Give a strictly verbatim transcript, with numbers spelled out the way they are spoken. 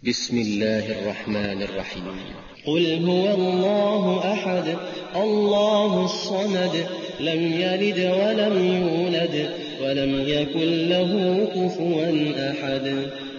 بسم الله الرحمن الرحيم. قل هو الله أحد الله الصمد لم يلد ولم يولد ولم يكن له كفوا أحد